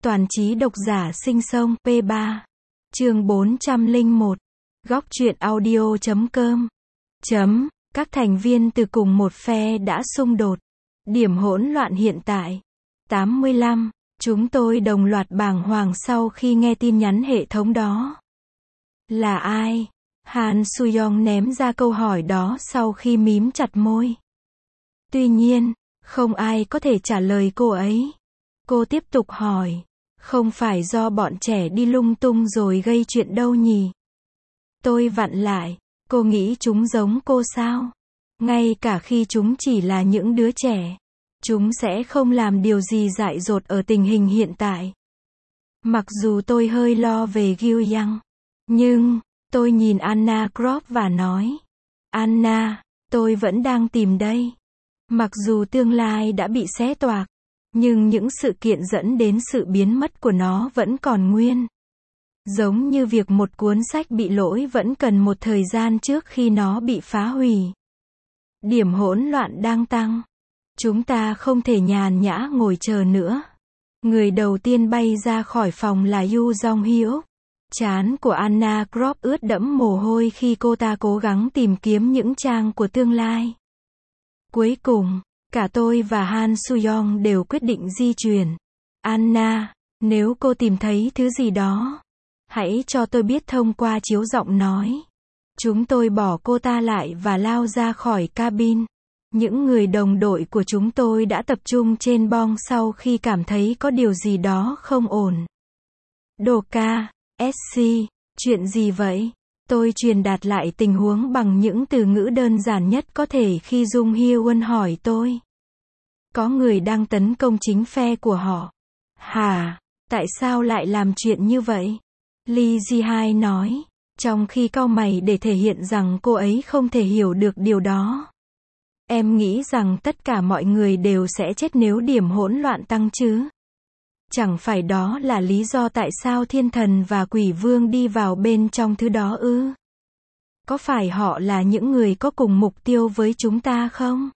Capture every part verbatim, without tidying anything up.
Toàn trí độc giả sinh sông P ba. Chương bốn trăm lẻ một. Góc truyện audio chấm com. Chấm. Các thành viên từ cùng một phe đã xung đột. Điểm hỗn loạn hiện tại. tám mươi lăm. Chúng tôi đồng loạt bàng hoàng sau khi nghe tin nhắn hệ thống đó. Là ai? Han Soo-young ném ra câu hỏi đó sau khi mím chặt môi. Tuy nhiên, không ai có thể trả lời cô ấy. Cô tiếp tục hỏi. Không phải do bọn trẻ đi lung tung rồi gây chuyện đâu nhỉ? Tôi vặn lại. Cô nghĩ chúng giống cô sao? Ngay cả khi chúng chỉ là những đứa trẻ, chúng sẽ không làm điều gì dại dột ở tình hình hiện tại. Mặc dù tôi hơi lo về Gil Young, nhưng tôi nhìn Anna Croft và nói, Anna, tôi vẫn đang tìm đây. Mặc dù tương lai đã bị xé toạc, nhưng những sự kiện dẫn đến sự biến mất của nó vẫn còn nguyên. Giống như việc một cuốn sách bị lỗi vẫn cần một thời gian trước khi nó bị phá hủy. Điểm hỗn loạn đang tăng. Chúng ta không thể nhàn nhã ngồi chờ nữa. Người đầu tiên bay ra khỏi phòng là Yoo Jong-hyuk. Trán của Anna Croft ướt đẫm mồ hôi khi cô ta cố gắng tìm kiếm những trang của tương lai. Cuối cùng, cả tôi và Han Soo-young đều quyết định di chuyển. Anna, nếu cô tìm thấy thứ gì đó, hãy cho tôi biết thông qua chiếu giọng nói. Chúng tôi bỏ cô ta lại và lao ra khỏi cabin. Những người đồng đội của chúng tôi đã tập trung trên bong sau khi cảm thấy có điều gì đó không ổn. Doka, ét xê, chuyện gì vậy? Tôi truyền đạt lại tình huống bằng những từ ngữ đơn giản nhất có thể khi Jung Hye-won hỏi tôi. Có người đang tấn công chính phe của họ. Hả? Tại sao lại làm chuyện như vậy? Lee Ji-hai nói, trong khi cau mày để thể hiện rằng cô ấy không thể hiểu được điều đó. Em nghĩ rằng tất cả mọi người đều sẽ chết nếu điểm hỗn loạn tăng chứ? Chẳng phải đó là lý do tại sao thiên thần và quỷ vương đi vào bên trong thứ đó ư? Có phải họ là những người có cùng mục tiêu với chúng ta không?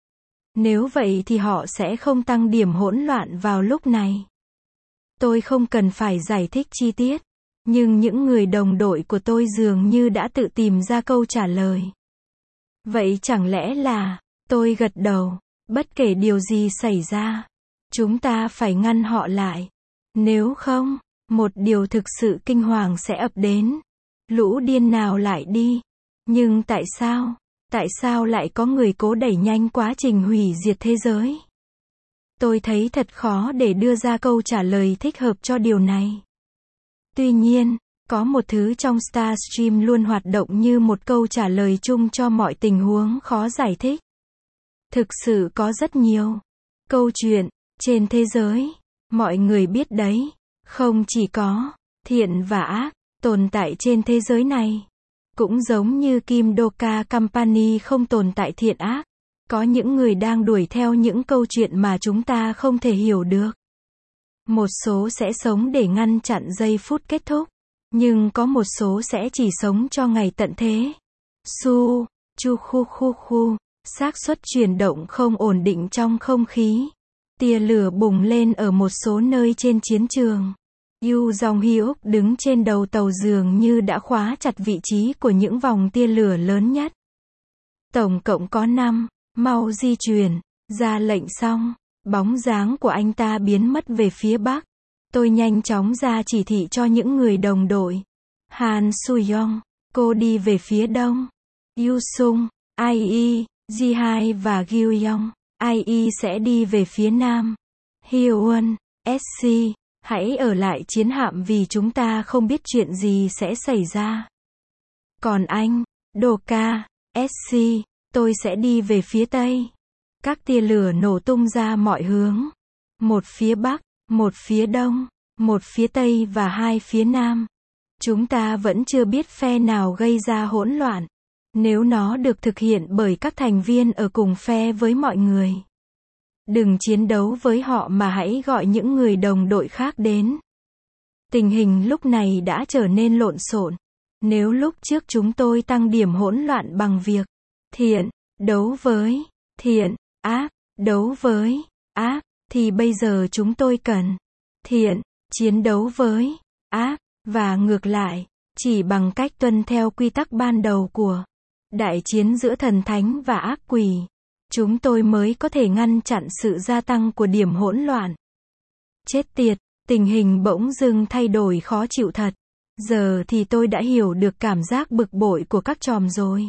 Nếu vậy thì họ sẽ không tăng điểm hỗn loạn vào lúc này. Tôi không cần phải giải thích chi tiết, nhưng những người đồng đội của tôi dường như đã tự tìm ra câu trả lời. Vậy chẳng lẽ là, tôi gật đầu, bất kể điều gì xảy ra, chúng ta phải ngăn họ lại. Nếu không, một điều thực sự kinh hoàng sẽ ập đến. Lũ điên nào lại đi? Nhưng tại sao? Tại sao lại có người cố đẩy nhanh quá trình hủy diệt thế giới? Tôi thấy thật khó để đưa ra câu trả lời thích hợp cho điều này. Tuy nhiên, có một thứ trong Starstream luôn hoạt động như một câu trả lời chung cho mọi tình huống khó giải thích. Thực sự có rất nhiều câu chuyện trên thế giới, mọi người biết đấy, không chỉ có thiện và ác tồn tại trên thế giới này. Cũng giống như Kim Doka Company không tồn tại thiện ác, có những người đang đuổi theo những câu chuyện mà chúng ta không thể hiểu được. Một số sẽ sống để ngăn chặn giây phút kết thúc, nhưng có một số sẽ chỉ sống cho ngày tận thế. Su, chu khu khu khu, xác suất chuyển động không ổn định trong không khí. Tia lửa bùng lên ở một số nơi trên chiến trường. Yoo Jong-hyuk đứng trên đầu tàu dường như đã khóa chặt vị trí của những vòng tia lửa lớn nhất. Tổng cộng có năm, mau di chuyển, ra lệnh xong, bóng dáng của anh ta biến mất về phía bắc. Tôi nhanh chóng ra chỉ thị cho những người đồng đội. Han Soo-young, cô đi về phía đông. Yoo Sung, i e, Ji-hai và Gil Young, i e sẽ đi về phía nam. Hye-won, ét xê, hãy ở lại chiến hạm vì chúng ta không biết chuyện gì sẽ xảy ra. Còn anh, Doka, ét xê, tôi sẽ đi về phía tây. Các tia lửa nổ tung ra mọi hướng. Một phía bắc, một phía đông, một phía tây và hai phía nam. Chúng ta vẫn chưa biết phe nào gây ra hỗn loạn. Nếu nó được thực hiện bởi các thành viên ở cùng phe với mọi người. Đừng chiến đấu với họ mà hãy gọi những người đồng đội khác đến. Tình hình lúc này đã trở nên lộn xộn. Nếu lúc trước chúng tôi tăng điểm hỗn loạn bằng việc thiện đấu với thiện, ác đấu với ác, thì bây giờ chúng tôi cần thiện chiến đấu với ác, và ngược lại, chỉ bằng cách tuân theo quy tắc ban đầu của đại chiến giữa thần thánh và ác quỷ, chúng tôi mới có thể ngăn chặn sự gia tăng của điểm hỗn loạn. Chết tiệt, tình hình bỗng dưng thay đổi khó chịu thật. Giờ thì tôi đã hiểu được cảm giác bực bội của các chòm rồi.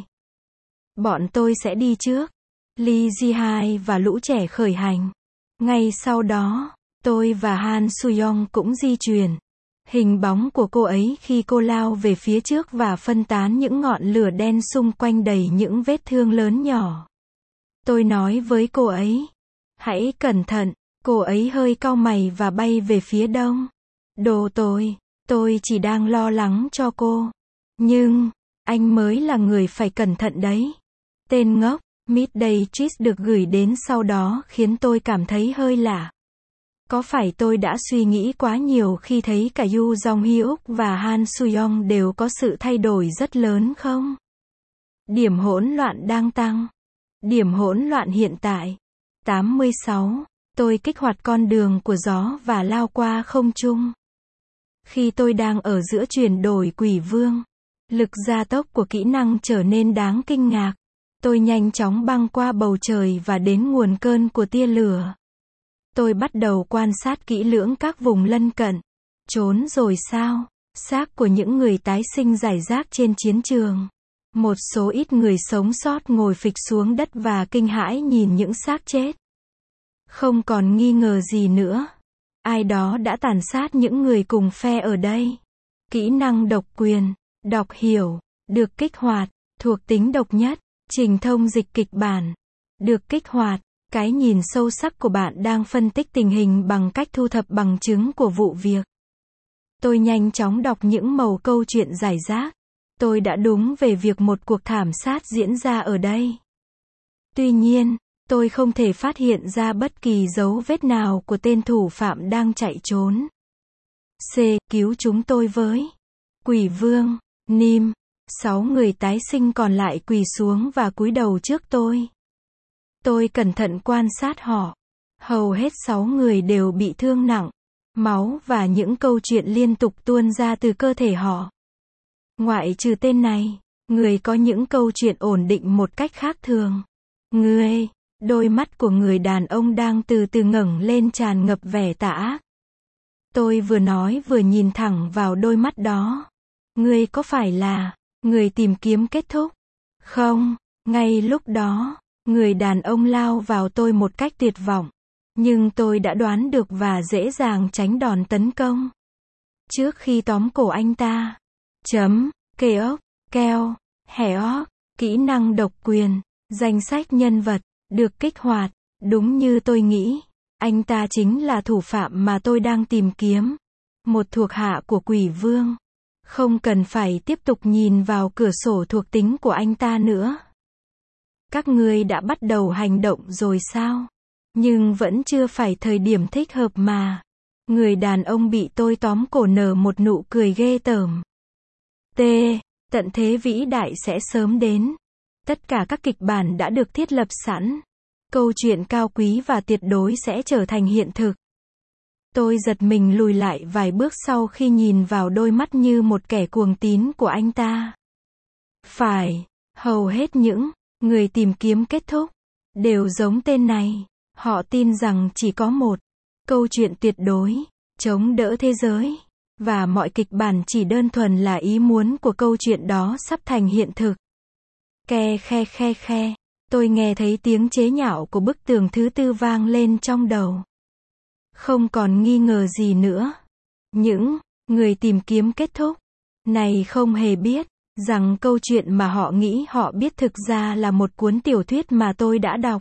Bọn tôi sẽ đi trước. Lee Ji-hai và lũ trẻ khởi hành. Ngay sau đó, tôi và Han Soo-young cũng di chuyển. Hình bóng của cô ấy khi cô lao về phía trước và phân tán những ngọn lửa đen xung quanh đầy những vết thương lớn nhỏ. Tôi nói với cô ấy, hãy cẩn thận. Cô ấy hơi cau mày và bay về phía đông. Đồ tôi, tôi chỉ đang lo lắng cho cô. Nhưng, anh mới là người phải cẩn thận đấy. Tên ngốc, Midday Tweet được gửi đến sau đó khiến tôi cảm thấy hơi lạ. Có phải tôi đã suy nghĩ quá nhiều khi thấy cả Yoo Jong-hyuk và Han Soo-young đều có sự thay đổi rất lớn không? Điểm hỗn loạn đang tăng. Điểm hỗn loạn hiện tại. tám mươi sáu. Tôi kích hoạt con đường của gió và lao qua không trung. Khi tôi đang ở giữa chuyển đổi quỷ vương, lực gia tốc của kỹ năng trở nên đáng kinh ngạc. Tôi nhanh chóng băng qua bầu trời và đến nguồn cơn của tia lửa. Tôi bắt đầu quan sát kỹ lưỡng các vùng lân cận. Trốn rồi sao? Xác của những người tái sinh rải rác trên chiến trường. Một số ít người sống sót ngồi phịch xuống đất và kinh hãi nhìn những xác chết. Không còn nghi ngờ gì nữa. Ai đó đã tàn sát những người cùng phe ở đây. Kỹ năng độc quyền, đọc hiểu, được kích hoạt, thuộc tính độc nhất, trình thông dịch kịch bản. Được kích hoạt, cái nhìn sâu sắc của bạn đang phân tích tình hình bằng cách thu thập bằng chứng của vụ việc. Tôi nhanh chóng đọc những mẩu câu chuyện rải rác. Tôi đã đúng về việc một cuộc thảm sát diễn ra ở đây. Tuy nhiên, tôi không thể phát hiện ra bất kỳ dấu vết nào của tên thủ phạm đang chạy trốn. C. Cứu chúng tôi với. Quỷ vương, Nim. Sáu người tái sinh còn lại quỳ xuống và cúi đầu trước tôi. Tôi cẩn thận quan sát họ. Hầu hết sáu người đều bị thương nặng. Máu và những câu chuyện liên tục tuôn ra từ cơ thể họ. Ngoại trừ tên này, người có những câu chuyện ổn định một cách khác thường. Người, đôi mắt của người đàn ông đang từ từ ngẩng lên tràn ngập vẻ tà ác. Tôi vừa nói vừa nhìn thẳng vào đôi mắt đó. Ngươi có phải là người tìm kiếm kết thúc? Không, ngay lúc đó, người đàn ông lao vào tôi một cách tuyệt vọng. Nhưng tôi đã đoán được và dễ dàng tránh đòn tấn công. Trước khi tóm cổ anh ta. Chấm, kê ốc, keo, hẻ óc, kỹ năng độc quyền, danh sách nhân vật, được kích hoạt. Đúng như tôi nghĩ, anh ta chính là thủ phạm mà tôi đang tìm kiếm. Một thuộc hạ của quỷ vương. Không cần phải tiếp tục nhìn vào cửa sổ thuộc tính của anh ta nữa. Các ngươi đã bắt đầu hành động rồi sao? Nhưng vẫn chưa phải thời điểm thích hợp mà. Người đàn ông bị tôi tóm cổ nở một nụ cười ghê tởm. T. Tận thế vĩ đại sẽ sớm đến. Tất cả các kịch bản đã được thiết lập sẵn. Câu chuyện cao quý và tuyệt đối sẽ trở thành hiện thực. Tôi giật mình lùi lại vài bước sau khi nhìn vào đôi mắt như một kẻ cuồng tín của anh ta. Phải, hầu hết những người tìm kiếm kết thúc đều giống tên này. Họ tin rằng chỉ có một câu chuyện tuyệt đối chống đỡ thế giới, và mọi kịch bản chỉ đơn thuần là ý muốn của câu chuyện đó sắp thành hiện thực. Ke khe khe khe, tôi nghe thấy tiếng chế nhạo của bức tường thứ tư vang lên trong đầu. Không còn nghi ngờ gì nữa. Những người tìm kiếm kết thúc này không hề biết rằng câu chuyện mà họ nghĩ họ biết thực ra là một cuốn tiểu thuyết mà tôi đã đọc.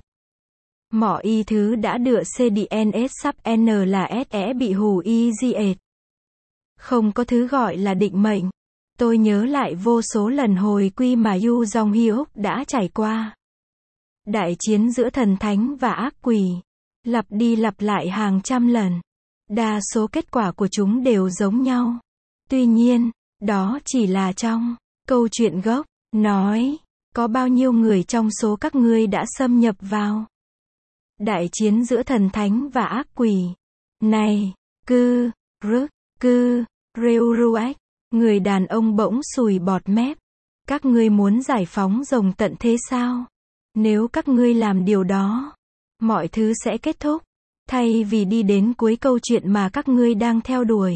Mọi y thứ đã đựa xê đê en ét sub N là ét e bị hù y di ệt. Không có thứ gọi là định mệnh. Tôi nhớ lại vô số lần hồi quy mà Yoo Jong-hyuk đã trải qua. Đại chiến giữa thần thánh và ác quỷ. Lặp đi lặp lại hàng trăm lần. Đa số kết quả của chúng đều giống nhau. Tuy nhiên, đó chỉ là trong câu chuyện gốc. Nói, có bao nhiêu người trong số các ngươi đã xâm nhập vào đại chiến giữa thần thánh và ác quỷ? Này, cứ rức, cư, rêu ruách. Người đàn ông bỗng sùi bọt mép. Các ngươi muốn giải phóng rồng tận thế sao? Nếu các ngươi làm điều đó, mọi thứ sẽ kết thúc, thay vì đi đến cuối câu chuyện mà các ngươi đang theo đuổi.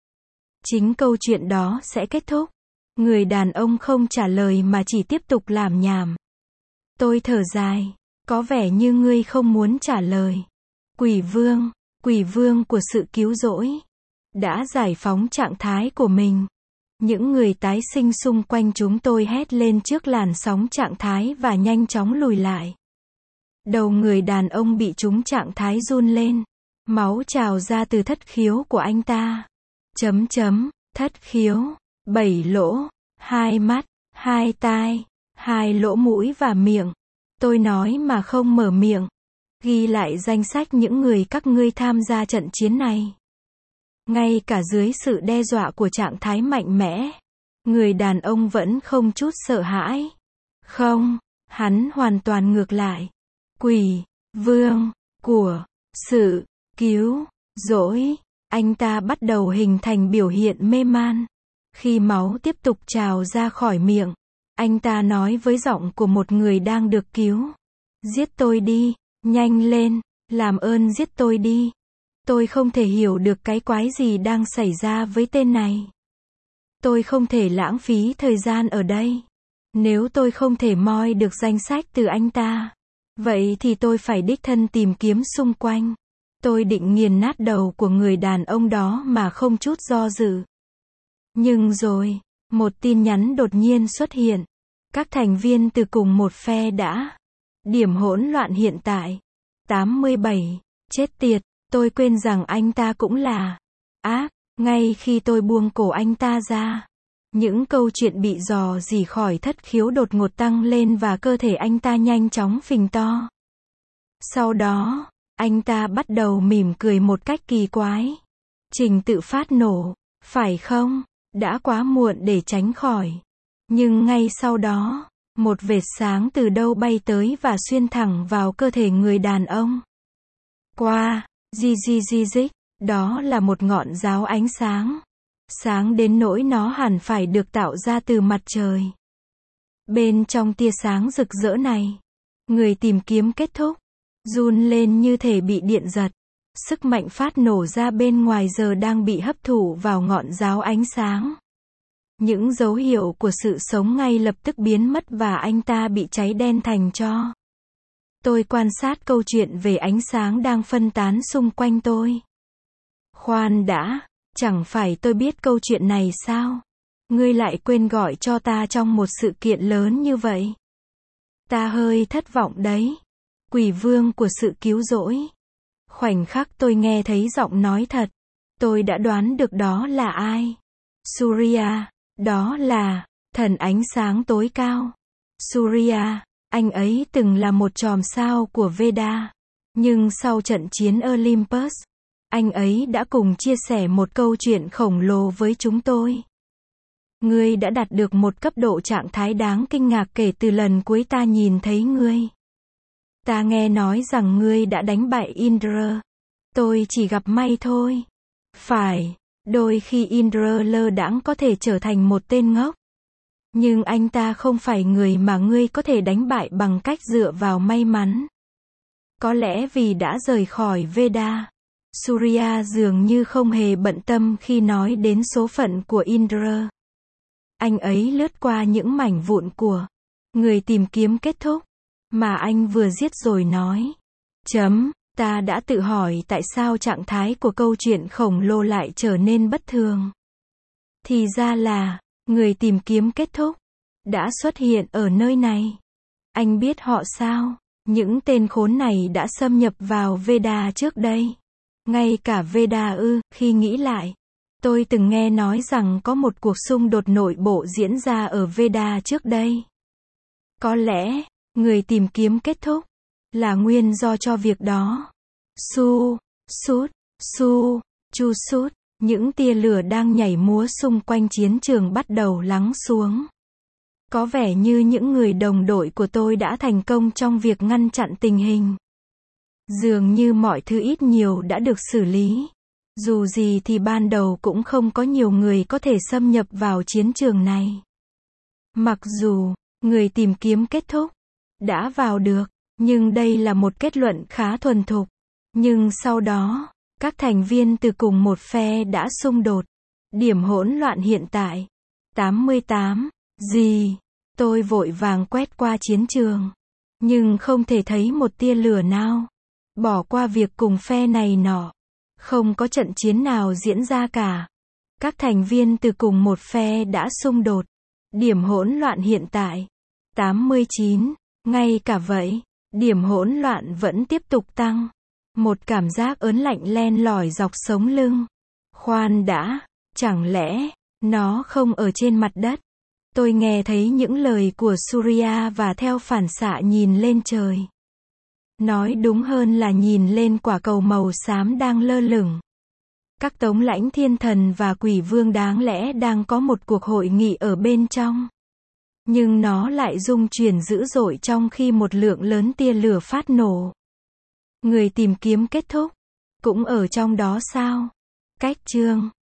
Chính câu chuyện đó sẽ kết thúc. Người đàn ông không trả lời mà chỉ tiếp tục làm nhảm. Tôi thở dài. Có vẻ như ngươi không muốn trả lời. Quỷ vương, quỷ vương của sự cứu rỗi, đã giải phóng trạng thái của mình. Những người tái sinh xung quanh chúng tôi hét lên trước làn sóng trạng thái và nhanh chóng lùi lại. Đầu người đàn ông bị trúng trạng thái run lên. Máu trào ra từ thất khiếu của anh ta. Chấm chấm, thất khiếu, bảy lỗ, hai mắt, hai tai, hai lỗ mũi và miệng. Tôi nói mà không mở miệng. Ghi lại danh sách những người các ngươi tham gia trận chiến này. Ngay cả dưới sự đe dọa của trạng thái mạnh mẽ, người đàn ông vẫn không chút sợ hãi. Không, hắn hoàn toàn ngược lại. Quỷ, vương, của, sự, cứu, rỗi. Anh ta bắt đầu hình thành biểu hiện mê man. Khi máu tiếp tục trào ra khỏi miệng, anh ta nói với giọng của một người đang được cứu. Giết tôi đi, nhanh lên, làm ơn giết tôi đi. Tôi không thể hiểu được cái quái gì đang xảy ra với tên này. Tôi không thể lãng phí thời gian ở đây. Nếu tôi không thể moi được danh sách từ anh ta, vậy thì tôi phải đích thân tìm kiếm xung quanh. Tôi định nghiền nát đầu của người đàn ông đó mà không chút do dự. Nhưng rồi, một tin nhắn đột nhiên xuất hiện. Các thành viên từ cùng một phe đã. Điểm hỗn loạn hiện tại. tám mươi bảy. Chết tiệt, tôi quên rằng anh ta cũng là ác. Ngay khi tôi buông cổ anh ta ra, những câu chuyện bị dò dỉ khỏi thất khiếu đột ngột tăng lên và cơ thể anh ta nhanh chóng phình to. Sau đó, anh ta bắt đầu mỉm cười một cách kỳ quái. Trình tự phát nổ, phải không? Đã quá muộn để tránh khỏi. Nhưng ngay sau đó, một vệt sáng từ đâu bay tới và xuyên thẳng vào cơ thể người đàn ông. Qua, di di di dích, đó là một ngọn giáo ánh sáng. Sáng đến nỗi nó hẳn phải được tạo ra từ mặt trời. Bên trong tia sáng rực rỡ này, người tìm kiếm kết thúc, run lên như thể bị điện giật. Sức mạnh phát nổ ra bên ngoài giờ đang bị hấp thụ vào ngọn giáo ánh sáng. Những dấu hiệu của sự sống ngay lập tức biến mất và anh ta bị cháy đen thành tro. Tôi quan sát câu chuyện về ánh sáng đang phân tán xung quanh tôi. Khoan đã, chẳng phải tôi biết câu chuyện này sao? Ngươi lại quên gọi cho ta trong một sự kiện lớn như vậy. Ta hơi thất vọng đấy. Quỷ vương của sự cứu rỗi. Khoảnh khắc tôi nghe thấy giọng nói thật, tôi đã đoán được đó là ai. Surya, đó là thần ánh sáng tối cao. Surya, anh ấy từng là một chòm sao của Veda. Nhưng sau trận chiến Olympus, anh ấy đã cùng chia sẻ một câu chuyện khổng lồ với chúng tôi. Ngươi đã đạt được một cấp độ trạng thái đáng kinh ngạc kể từ lần cuối ta nhìn thấy ngươi. Ta nghe nói rằng ngươi đã đánh bại Indra. Tôi chỉ gặp may thôi. Phải, đôi khi Indra lơ đãng có thể trở thành một tên ngốc. Nhưng anh ta không phải người mà ngươi có thể đánh bại bằng cách dựa vào may mắn. Có lẽ vì đã rời khỏi Veda, Surya dường như không hề bận tâm khi nói đến số phận của Indra. Anh ấy lướt qua những mảnh vụn của người tìm kiếm kết thúc mà anh vừa giết rồi nói. Chấm, ta đã tự hỏi tại sao trạng thái của câu chuyện khổng lồ lại trở nên bất thường. Thì ra là, người tìm kiếm kết thúc đã xuất hiện ở nơi này. Anh biết họ sao? Những tên khốn này đã xâm nhập vào Veda trước đây. Ngay cả Veda ư, khi nghĩ lại, tôi từng nghe nói rằng có một cuộc xung đột nội bộ diễn ra ở Veda trước đây. Có lẽ, người tìm kiếm kết thúc là nguyên do cho việc đó. Su, sút, su, chu sút, những tia lửa đang nhảy múa xung quanh chiến trường bắt đầu lắng xuống. Có vẻ như những người đồng đội của tôi đã thành công trong việc ngăn chặn tình hình. Dường như mọi thứ ít nhiều đã được xử lý. Dù gì thì ban đầu cũng không có nhiều người có thể xâm nhập vào chiến trường này. Mặc dù, người tìm kiếm kết thúc, đã vào được, nhưng đây là một kết luận khá thuần thục. Nhưng sau đó, các thành viên từ cùng một phe đã xung đột. Điểm hỗn loạn hiện tại. tám mươi tám. Gì? Tôi vội vàng quét qua chiến trường. Nhưng không thể thấy một tia lửa nào. Bỏ qua việc cùng phe này nọ. Không có trận chiến nào diễn ra cả. Các thành viên từ cùng một phe đã xung đột. Điểm hỗn loạn hiện tại. tám mươi chín. Ngay cả vậy, điểm hỗn loạn vẫn tiếp tục tăng. Một cảm giác ớn lạnh len lỏi dọc sống lưng. Khoan đã, chẳng lẽ, nó không ở trên mặt đất? Tôi nghe thấy những lời của Surya và theo phản xạ nhìn lên trời. Nói đúng hơn là nhìn lên quả cầu màu xám đang lơ lửng. Các tống lãnh thiên thần và quỷ vương đáng lẽ đang có một cuộc hội nghị ở bên trong. Nhưng nó lại rung chuyển dữ dội trong khi một lượng lớn tia lửa phát nổ. Người tìm kiếm kết thúc. Cũng ở trong đó sao? Cách chương